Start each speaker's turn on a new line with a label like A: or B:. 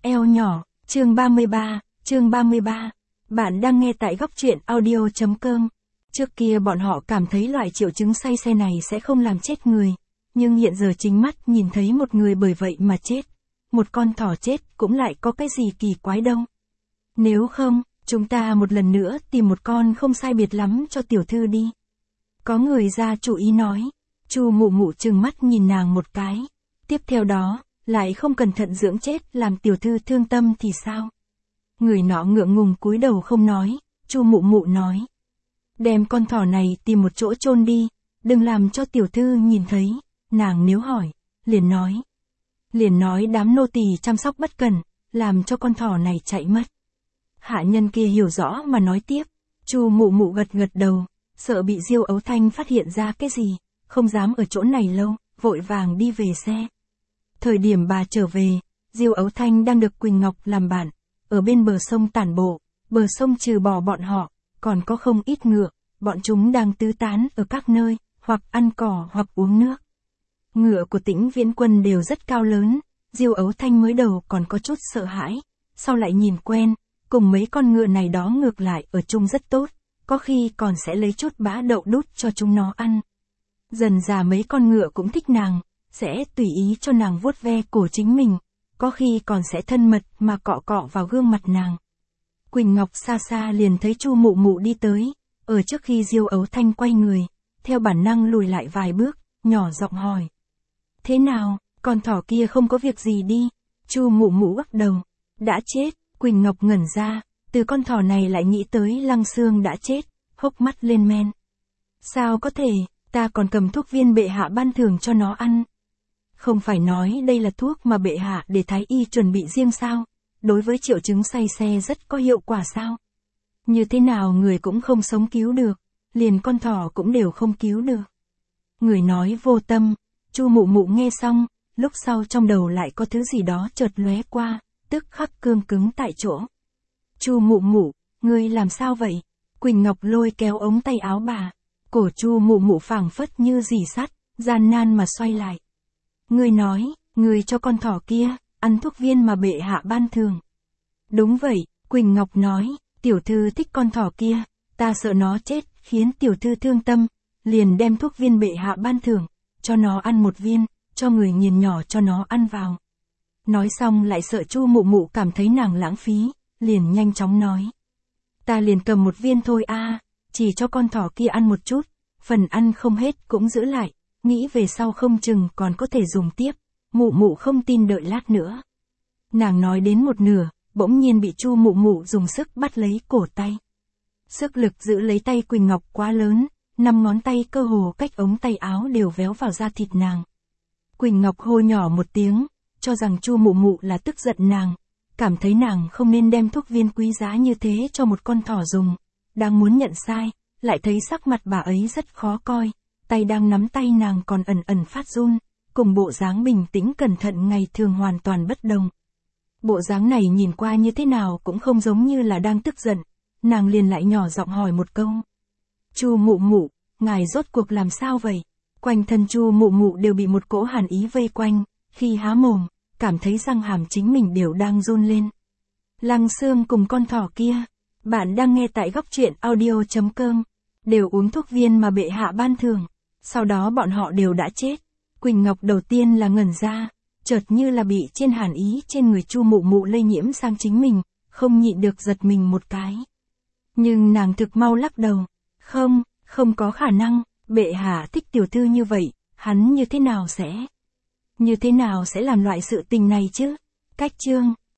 A: eo nhỏ, chương 33. Bạn đang nghe tại góc truyện audio.com. Trước kia bọn họ cảm thấy loại triệu chứng say xe này sẽ không làm chết người, nhưng hiện giờ chính mắt nhìn thấy một người bởi vậy mà chết. Một con thỏ chết cũng lại có cái gì kỳ quái đâu. Nếu không, chúng ta một lần nữa tìm một con không sai biệt lắm cho tiểu thư đi. Có người ra chủ ý nói. Chu Mụ Mụ trừng mắt nhìn nàng một cái. Tiếp theo đó, lại không cẩn thận dưỡng chết làm tiểu thư thương tâm thì sao? Người nọ ngượng ngùng cúi đầu không nói. Chu Mụ Mụ nói. Đem con thỏ này tìm một chỗ chôn đi, đừng làm cho tiểu thư nhìn thấy. Nàng nếu hỏi, liền nói đám nô tỳ chăm sóc bất cẩn, làm cho con thỏ này chạy mất. Hạ nhân kia hiểu rõ mà nói tiếp. Chu Mụ Mụ gật đầu, sợ bị Diêu Ấu Thanh phát hiện ra cái gì, không dám ở chỗ này lâu, vội vàng đi về xe. Thời điểm bà trở về, Diêu Ấu Thanh đang được Quỳnh Ngọc làm bạn, ở bên bờ sông tản bộ. Bờ sông trừ bỏ bọn họ, còn có không ít ngựa, bọn chúng đang tứ tán ở các nơi, hoặc ăn cỏ hoặc uống nước. Ngựa của Tĩnh Viễn Quân đều rất cao lớn, Diêu Ấu Thanh mới đầu còn có chút sợ hãi, sau lại nhìn quen, cùng mấy con ngựa này đó ngược lại ở chung rất tốt, có khi còn sẽ lấy chút bã đậu đút cho chúng nó ăn. Dần dà mấy con ngựa cũng thích nàng, sẽ tùy ý cho nàng vuốt ve cổ chính mình, có khi còn sẽ thân mật mà cọ cọ vào gương mặt nàng. Quỳnh Ngọc xa xa liền thấy Chu Mụ Mụ đi tới, ở trước khi Diêu Ấu Thanh quay người, theo bản năng lùi lại vài bước, nhỏ giọng hỏi. Thế nào, con thỏ kia không có việc gì đi? Chu Mụ Mụ lắc đầu. Đã chết. Quỳnh Ngọc ngẩn ra, từ con thỏ này lại nghĩ tới Lăng Xương đã chết, hốc mắt lên men. Sao có thể, ta còn cầm thuốc viên bệ hạ ban thưởng cho nó ăn. Không phải nói đây là thuốc mà bệ hạ để thái y chuẩn bị riêng sao, đối với triệu chứng say xe rất có hiệu quả sao. Như thế nào người cũng không sống cứu được, liền con thỏ cũng đều không cứu được. Người nói vô tâm. Chu Mụ Mụ nghe xong, lúc sau trong đầu lại có thứ gì đó chợt lóe qua, tức khắc cương cứng tại chỗ. Chu Mụ Mụ, ngươi làm sao vậy? Quỳnh Ngọc lôi kéo ống tay áo bà. Cổ Chu Mụ Mụ phảng phất như rỉ sắt, gian nan mà xoay lại. Ngươi nói, ngươi cho con thỏ kia, ăn thuốc viên mà bệ hạ ban thưởng. Đúng vậy, Quỳnh Ngọc nói, tiểu thư thích con thỏ kia, ta sợ nó chết, khiến tiểu thư thương tâm, liền đem thuốc viên bệ hạ ban thưởng, cho nó ăn một viên, cho người nhìn nhỏ cho nó ăn vào. Nói xong lại sợ Chu Mụ Mụ cảm thấy nàng lãng phí, liền nhanh chóng nói. Ta liền cầm một viên thôi chỉ cho con thỏ kia ăn một chút, phần ăn không hết cũng giữ lại, nghĩ về sau không chừng còn có thể dùng tiếp, Mụ Mụ không tin đợi lát nữa. Nàng nói đến một nửa, bỗng nhiên bị Chu Mụ Mụ dùng sức bắt lấy cổ tay. Sức lực giữ lấy tay Quỳnh Ngọc quá lớn, 5 ngón tay cơ hồ cách ống tay áo đều véo vào da thịt nàng. Quỳnh Ngọc hô nhỏ một tiếng, cho rằng Chu Mụ Mụ là tức giận nàng, cảm thấy nàng không nên đem thuốc viên quý giá như thế cho một con thỏ dùng. Đang muốn nhận sai, lại thấy sắc mặt bà ấy rất khó coi, tay đang nắm tay nàng còn ẩn phát run, cùng bộ dáng bình tĩnh cẩn thận ngày thường hoàn toàn bất đồng. Bộ dáng này nhìn qua như thế nào cũng không giống như là đang tức giận, nàng liền lại nhỏ giọng hỏi một câu. Chu Mụ Mụ, ngài rốt cuộc làm sao vậy? Quanh thân Chu Mụ Mụ đều bị một cỗ hàn ý vây quanh, khi há mồm, cảm thấy răng hàm chính mình đều đang run lên. Lăng Xương cùng con thỏ kia, bạn đang nghe tại góc truyện audio.com, đều uống thuốc viên mà bệ hạ ban thưởng, sau đó bọn họ đều đã chết. Quỳnh Ngọc đầu tiên là ngẩn ra, chợt như là bị trên hàn ý trên người Chu Mụ Mụ lây nhiễm sang chính mình, không nhịn được giật mình một cái. Nhưng nàng thực mau lắc đầu, không có khả năng, bệ hạ thích tiểu thư như vậy, hắn như thế nào sẽ làm loại sự tình này chứ? Cách chương